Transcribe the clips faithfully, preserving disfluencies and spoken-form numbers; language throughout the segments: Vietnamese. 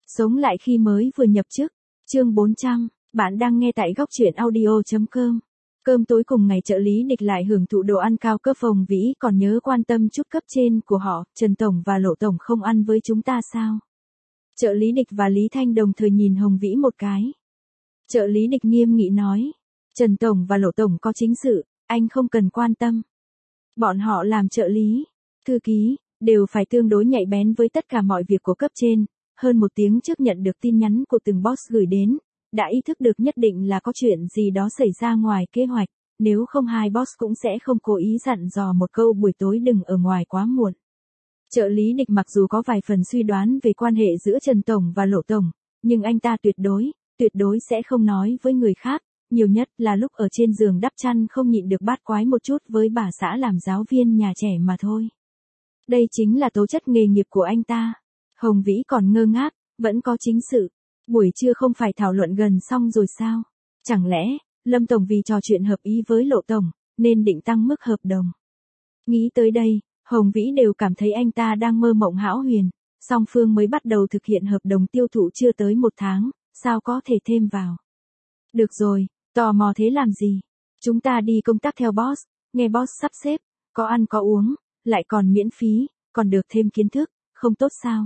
Sống lại khi mới vừa nhập chức. Chương bốn trăm, bạn đang nghe tại góc truyện audio.com. Cơm tối cùng ngày trợ lý Địch lại hưởng thụ đồ ăn cao cấp. Hồng Vĩ còn nhớ quan tâm chút cấp trên của họ, Trần Tổng và Lộ Tổng không ăn với chúng ta sao? Trợ lý Địch và Lý Thanh đồng thời nhìn Hồng Vĩ một cái. Trợ lý Địch nghiêm nghị nói, Trần Tổng và Lộ Tổng có chính sự, anh không cần quan tâm. Bọn họ làm trợ lý, thư ký, đều phải tương đối nhạy bén với tất cả mọi việc của cấp trên. Hơn một tiếng trước nhận được tin nhắn của từng boss gửi đến, đã ý thức được nhất định là có chuyện gì đó xảy ra ngoài kế hoạch, nếu không hai boss cũng sẽ không cố ý dặn dò một câu buổi tối đừng ở ngoài quá muộn. Trợ lý Địch mặc dù có vài phần suy đoán về quan hệ giữa Trần Tổng và Lộ Tổng, nhưng anh ta tuyệt đối, tuyệt đối sẽ không nói với người khác, nhiều nhất là lúc ở trên giường đắp chăn không nhịn được bát quái một chút với bà xã làm giáo viên nhà trẻ mà thôi. Đây chính là tố chất nghề nghiệp của anh ta. Hồng Vĩ còn ngơ ngác, vẫn có chính sự. Buổi trưa không phải thảo luận gần xong rồi sao? Chẳng lẽ, Lâm Tổng vì trò chuyện hợp ý với Lộ Tổng, nên định tăng mức hợp đồng? Nghĩ tới đây, Hồng Vĩ đều cảm thấy anh ta đang mơ mộng hão huyền. Song phương mới bắt đầu thực hiện hợp đồng tiêu thụ chưa tới một tháng, sao có thể thêm vào? Được rồi, tò mò thế làm gì? Chúng ta đi công tác theo boss, nghe boss sắp xếp, có ăn có uống, lại còn miễn phí, còn được thêm kiến thức, không tốt sao?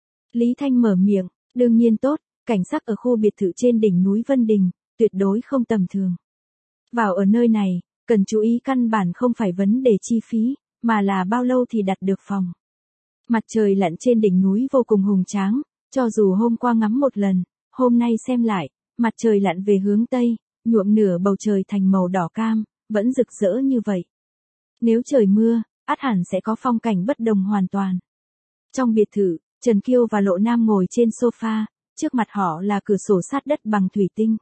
Lý Thanh mở miệng, đương nhiên tốt, cảnh sắc ở khu biệt thự trên đỉnh núi Vân Đình, tuyệt đối không tầm thường. Vào ở nơi này, cần chú ý căn bản không phải vấn đề chi phí, mà là bao lâu thì đặt được phòng. Mặt trời lặn trên đỉnh núi vô cùng hùng tráng, cho dù hôm qua ngắm một lần, hôm nay xem lại, mặt trời lặn về hướng Tây, nhuộm nửa bầu trời thành màu đỏ cam, vẫn rực rỡ như vậy. Nếu trời mưa, ắt hẳn sẽ có phong cảnh bất đồng hoàn toàn. Trong biệt thự, Trần Kiêu và Lộ Nam ngồi trên sofa, trước mặt họ là cửa sổ sát đất bằng thủy tinh.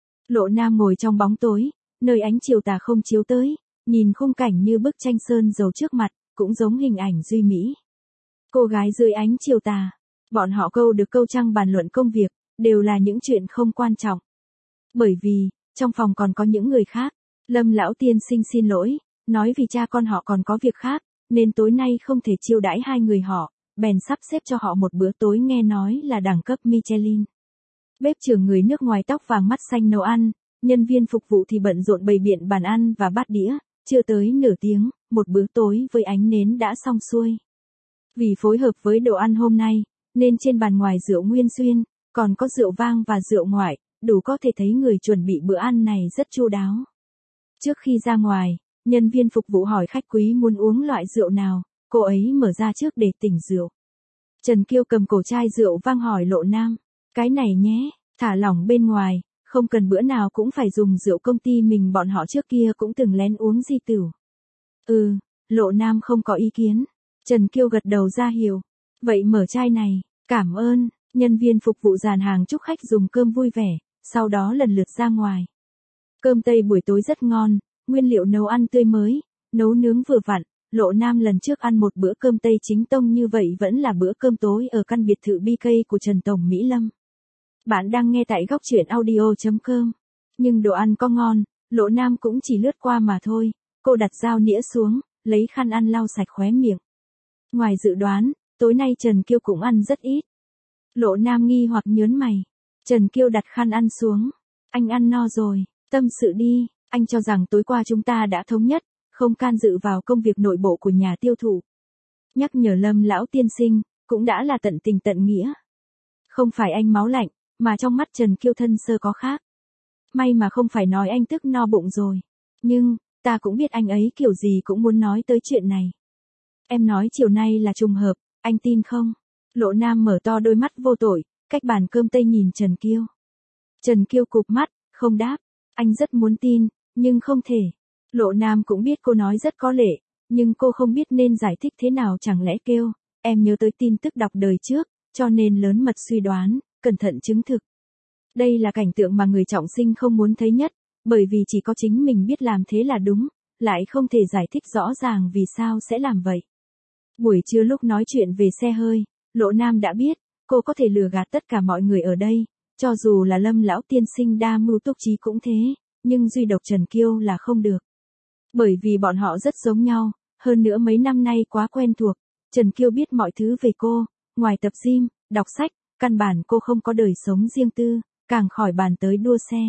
Lộ Nam ngồi trong bóng tối, nơi ánh chiều tà không chiếu tới, nhìn khung cảnh như bức tranh sơn dầu trước mặt, cũng giống hình ảnh duy mỹ. Cô gái dưới ánh chiều tà, bọn họ câu được câu trăng bàn luận công việc, đều là những chuyện không quan trọng. Bởi vì, trong phòng còn có những người khác, Lâm lão tiên sinh xin lỗi, nói vì cha con họ còn có việc khác, nên tối nay không thể chiêu đãi hai người họ, bèn sắp xếp cho họ một bữa tối nghe nói là đẳng cấp Michelin. Bếp trưởng người nước ngoài tóc vàng mắt xanh nấu ăn, nhân viên phục vụ thì bận rộn bày biện bàn ăn và bát đĩa, chưa tới nửa tiếng, một bữa tối với ánh nến đã xong xuôi. Vì phối hợp với đồ ăn hôm nay, nên trên bàn ngoài rượu nguyên xuyên, còn có rượu vang và rượu ngoại, đủ có thể thấy người chuẩn bị bữa ăn này rất chu đáo. Trước khi ra ngoài, nhân viên phục vụ hỏi khách quý muốn uống loại rượu nào, cô ấy mở ra trước để tỉnh rượu. Trần Kiêu cầm cổ chai rượu vang hỏi Lộ Nam, cái này nhé, thả lỏng bên ngoài, không cần bữa nào cũng phải dùng rượu công ty mình bọn họ trước kia cũng từng lén uống di tửu. Ừ, Lộ Nam không có ý kiến. Trần Kiêu gật đầu ra hiệu. Vậy mở chai này, cảm ơn, nhân viên phục vụ dàn hàng chúc khách dùng cơm vui vẻ, sau đó lần lượt ra ngoài. Cơm Tây buổi tối rất ngon, nguyên liệu nấu ăn tươi mới, nấu nướng vừa vặn. Lộ Nam lần trước ăn một bữa cơm Tây chính tông như vậy vẫn là bữa cơm tối ở căn biệt thự bê ca của Trần Tổng Mỹ Lâm. Bạn đang nghe tại góc truyện audio.com. Nhưng đồ ăn có ngon, Lộ Nam cũng chỉ lướt qua mà thôi. Cô đặt dao nĩa xuống, lấy khăn ăn lau sạch khóe miệng. Ngoài dự đoán, tối nay Trần Kiêu cũng ăn rất ít. Lộ Nam nghi hoặc nhớn mày. Trần Kiêu đặt khăn ăn xuống. Anh ăn no rồi, tâm sự đi, anh cho rằng tối qua chúng ta đã thống nhất, không can dự vào công việc nội bộ của nhà tiêu thụ. Nhắc nhở Lâm lão tiên sinh, cũng đã là tận tình tận nghĩa. Không phải anh máu lạnh, mà trong mắt Trần Kiêu thân sơ có khác. May mà không phải nói anh tức no bụng rồi. Nhưng, ta cũng biết anh ấy kiểu gì cũng muốn nói tới chuyện này. Em nói chiều nay là trùng hợp, anh tin không? Lộ Nam mở to đôi mắt vô tội, cách bàn cơm Tây nhìn Trần Kiêu. Trần Kiêu cụp mắt, không đáp. Anh rất muốn tin, nhưng không thể. Lộ Nam cũng biết cô nói rất có lệ, nhưng cô không biết nên giải thích thế nào chẳng lẽ kêu, em nhớ tới tin tức đọc đời trước, cho nên lớn mật suy đoán, cẩn thận chứng thực. Đây là cảnh tượng mà người trọng sinh không muốn thấy nhất, bởi vì chỉ có chính mình biết làm thế là đúng, lại không thể giải thích rõ ràng vì sao sẽ làm vậy. Buổi trưa lúc nói chuyện về xe hơi, Lộ Nam đã biết, cô có thể lừa gạt tất cả mọi người ở đây, cho dù là Lâm lão tiên sinh đa mưu túc trí cũng thế, nhưng duy độc Trần Kiêu là không được. Bởi vì bọn họ rất giống nhau, hơn nữa mấy năm nay quá quen thuộc, Trần Kiêu biết mọi thứ về cô, ngoài tập gym, đọc sách, căn bản cô không có đời sống riêng tư, càng khỏi bàn tới đua xe.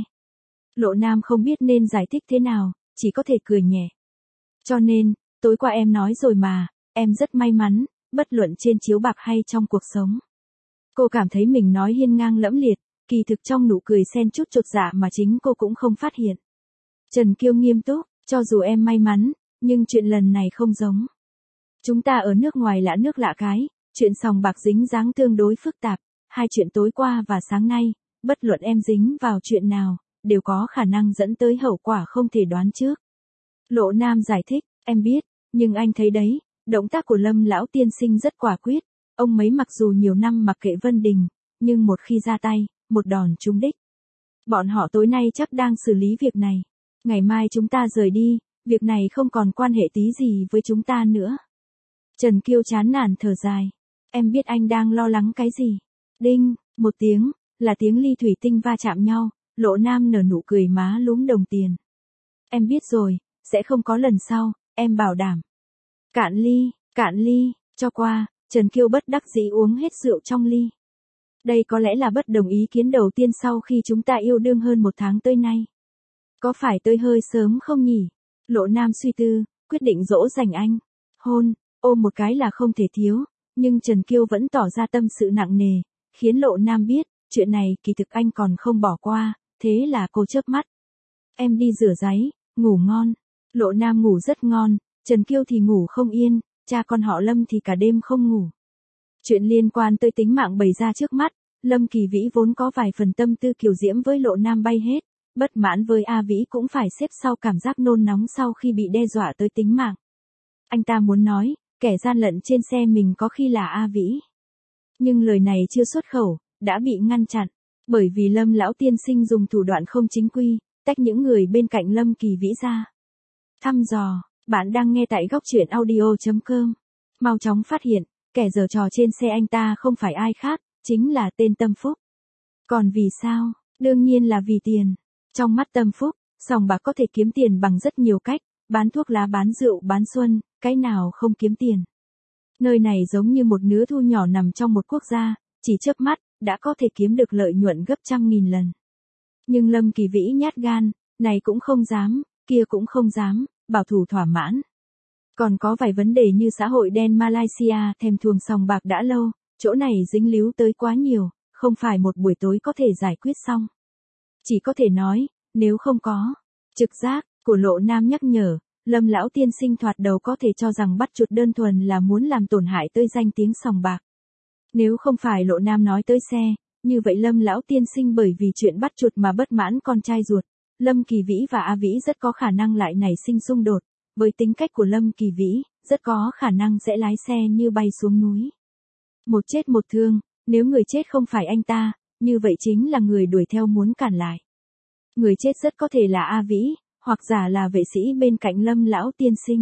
Lộ Nam không biết nên giải thích thế nào, chỉ có thể cười nhẹ. Cho nên, tối qua em nói rồi mà, em rất may mắn, bất luận trên chiếu bạc hay trong cuộc sống. Cô cảm thấy mình nói hiên ngang lẫm liệt, kỳ thực trong nụ cười xen chút chột dạ mà chính cô cũng không phát hiện. Trần Kiêu nghiêm túc, cho dù em may mắn, nhưng chuyện lần này không giống. Chúng ta ở nước ngoài lạ nước lạ cái, chuyện sòng bạc dính dáng tương đối phức tạp, hai chuyện tối qua và sáng nay, bất luận em dính vào chuyện nào, đều có khả năng dẫn tới hậu quả không thể đoán trước. Lộ Nam giải thích, em biết, nhưng anh thấy đấy, động tác của Lâm lão tiên sinh rất quả quyết, ông mấy mặc dù nhiều năm mặc kệ Vân Đình, nhưng một khi ra tay, một đòn trúng đích. Bọn họ tối nay chắc đang xử lý việc này, ngày mai chúng ta rời đi, việc này không còn quan hệ tí gì với chúng ta nữa. Trần Kiêu chán nản thở dài, em biết anh đang lo lắng cái gì. Đinh, một tiếng, là tiếng ly thủy tinh va chạm nhau, Lộ Nam nở nụ cười má lúm đồng tiền. Em biết rồi, sẽ không có lần sau, em bảo đảm. Cạn ly, cạn ly, cho qua, Trần Kiêu bất đắc dĩ uống hết rượu trong ly. Đây có lẽ là bất đồng ý kiến đầu tiên sau khi chúng ta yêu đương hơn một tháng tới nay. Có phải tôi hơi sớm không nhỉ? Lộ Nam suy tư, quyết định dỗ dành anh. Hôn, ôm một cái là không thể thiếu, nhưng Trần Kiêu vẫn tỏ ra tâm sự nặng nề, khiến Lộ Nam biết, chuyện này kỳ thực anh còn không bỏ qua, thế là cô chớp mắt. Em đi rửa ráy, ngủ ngon. Lộ Nam ngủ rất ngon, Trần Kiêu thì ngủ không yên, cha con họ Lâm thì cả đêm không ngủ. Chuyện liên quan tới tính mạng bày ra trước mắt, Lâm Kỳ Vĩ vốn có vài phần tâm tư kiều diễm với Lộ Nam bay hết, bất mãn với A Vĩ cũng phải xếp sau cảm giác nôn nóng sau khi bị đe dọa tới tính mạng. Anh ta muốn nói, kẻ gian lận trên xe mình có khi là A Vĩ. Nhưng lời này chưa xuất khẩu, đã bị ngăn chặn, bởi vì Lâm lão tiên sinh dùng thủ đoạn không chính quy, tách những người bên cạnh Lâm Kỳ Vĩ ra. Thăm dò, bạn đang nghe tại góc truyện audio chấm com. Mau chóng phát hiện, kẻ giở trò trên xe anh ta không phải ai khác, chính là tên Tâm Phúc. Còn vì sao? Đương nhiên là vì tiền. Trong mắt Tâm Phúc, sòng bạc có thể kiếm tiền bằng rất nhiều cách, bán thuốc lá, bán rượu, bán xuân, cái nào không kiếm tiền. Nơi này giống như một nứa thu nhỏ nằm trong một quốc gia, chỉ chớp mắt, đã có thể kiếm được lợi nhuận gấp trăm nghìn lần. Nhưng Lâm Kỳ Vĩ nhát gan, này cũng không dám, kia cũng không dám, bảo thủ thỏa mãn. Còn có vài vấn đề như xã hội đen Malaysia thèm thuồng sòng bạc đã lâu, chỗ này dính líu tới quá nhiều, không phải một buổi tối có thể giải quyết xong. Chỉ có thể nói, nếu không có trực giác của Lộ Nam nhắc nhở, Lâm lão tiên sinh thoạt đầu có thể cho rằng bắt chuột đơn thuần là muốn làm tổn hại tới danh tiếng sòng bạc. Nếu không phải Lộ Nam nói tới xe, như vậy Lâm lão tiên sinh bởi vì chuyện bắt chuột mà bất mãn con trai ruột, Lâm Kỳ Vĩ và A Vĩ rất có khả năng lại nảy sinh xung đột. Với tính cách của Lâm Kỳ Vĩ, rất có khả năng sẽ lái xe như bay xuống núi. Một chết một thương, nếu người chết không phải anh ta, như vậy chính là người đuổi theo muốn cản lại. Người chết rất có thể là A Vĩ, hoặc giả là vệ sĩ bên cạnh Lâm lão tiên sinh.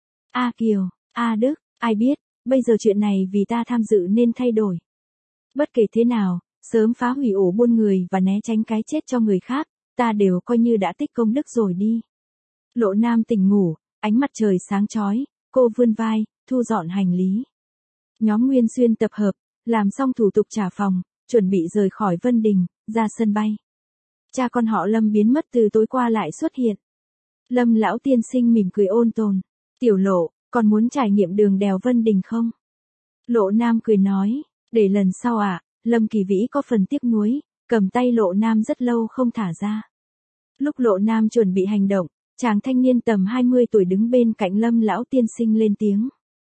A Kiều, A Đức, ai biết, bây giờ chuyện này vì ta tham dự nên thay đổi. Bất kể thế nào, sớm phá hủy ổ buôn người và né tránh cái chết cho người khác, ta đều coi như đã tích công đức rồi đi. Lộ Nam tỉnh ngủ, ánh mặt trời sáng chói, cô vươn vai, thu dọn hành lý. Nhóm Nguyên Xuyên tập hợp, làm xong thủ tục trả phòng, chuẩn bị rời khỏi Vân Đình, ra sân bay. Cha con họ Lâm biến mất từ tối qua lại xuất hiện. Lâm lão tiên sinh mỉm cười ôn tồn. Tiểu Lộ, còn muốn trải nghiệm đường đèo Vân Đình không? Lộ Nam cười nói, để lần sau ạ, à, Lâm Kỳ Vĩ có phần tiếc nuối, cầm tay Lộ Nam rất lâu không thả ra. Lúc Lộ Nam chuẩn bị hành động, chàng thanh niên tầm hai mươi tuổi đứng bên cạnh Lâm lão tiên sinh lên tiếng.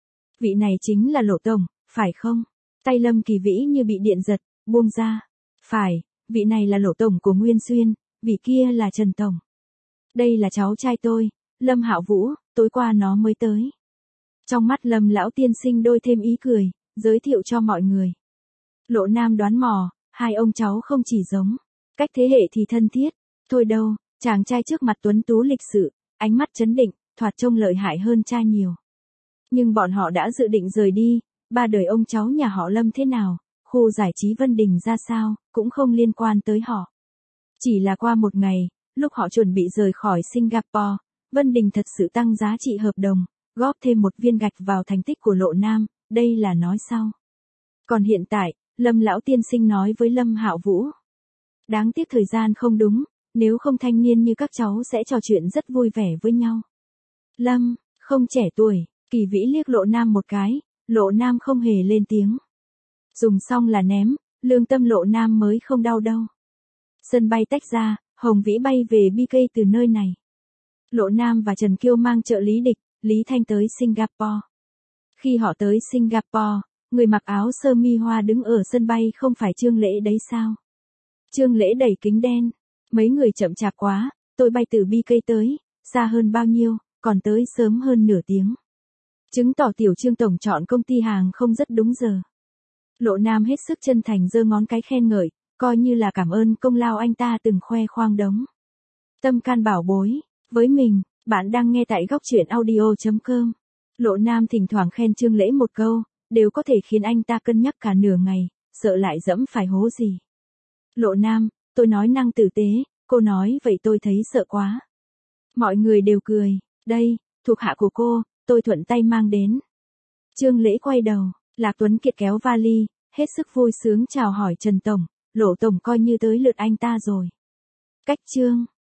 Vị này chính là Lộ tổng, phải không? Tay Lâm Kỳ Vĩ như bị điện giật, buông ra. Phải, vị này là Lộ tổng của Nguyên Xuyên, vị kia là Trần tổng. Đây là cháu trai tôi, Lâm Hạo Vũ, tối qua nó mới tới. Trong mắt Lâm lão tiên sinh đôi thêm ý cười, giới thiệu cho mọi người. Lộ Nam đoán mò, hai ông cháu không chỉ giống, cách thế hệ thì thân thiết, thôi đâu, chàng trai trước mặt tuấn tú lịch sự, ánh mắt trấn định, thoạt trông lợi hại hơn cha nhiều. Nhưng bọn họ đã dự định rời đi, ba đời ông cháu nhà họ Lâm thế nào, khu giải trí Vân Đình ra sao, cũng không liên quan tới họ. Chỉ là qua một ngày, lúc họ chuẩn bị rời khỏi Singapore, Vân Đình thật sự tăng giá trị hợp đồng, góp thêm một viên gạch vào thành tích của Lộ Nam, đây là nói sau. Còn hiện tại, Lâm lão tiên sinh nói với Lâm Hạo Vũ. Đáng tiếc thời gian không đúng, nếu không thanh niên như các cháu sẽ trò chuyện rất vui vẻ với nhau. Lâm, không trẻ tuổi, Kỳ Vĩ liếc Lộ Nam một cái, Lộ Nam không hề lên tiếng. Dùng xong là ném, lương tâm Lộ Nam mới không đau đâu. Sân bay tách ra, Hồng Vĩ bay về bê ca từ nơi này. Lộ Nam và Trần Kiêu mang trợ lý địch, Lý Thanh tới Singapore. Khi họ tới Singapore, người mặc áo sơ mi hoa đứng ở sân bay không phải Trương Lễ đấy sao? Trương Lễ đẩy kính đen. Mấy người chậm chạp quá, tôi bay từ bê ca tới, xa hơn bao nhiêu, còn tới sớm hơn nửa tiếng. Chứng tỏ tiểu Trương tổng chọn công ty hàng không rất đúng giờ. Lộ Nam hết sức chân thành giơ ngón cái khen ngợi, coi như là cảm ơn công lao anh ta từng khoe khoang đống. Tâm can bảo bối, với mình, bạn đang nghe tại góc truyện audio chấm com. Lộ Nam thỉnh thoảng khen Trương Lễ một câu, đều có thể khiến anh ta cân nhắc cả nửa ngày, sợ lại dẫm phải hố gì. Lộ Nam, tôi nói năng tử tế, cô nói vậy tôi thấy sợ quá. Mọi người đều cười, đây, thuộc hạ của cô, tôi thuận tay mang đến. Trương Lễ quay đầu, Lạc Tuấn Kiệt kéo vali, hết sức vui sướng chào hỏi Trần Tổng, Lộ Tổng coi như tới lượt anh ta rồi. Cách Trương.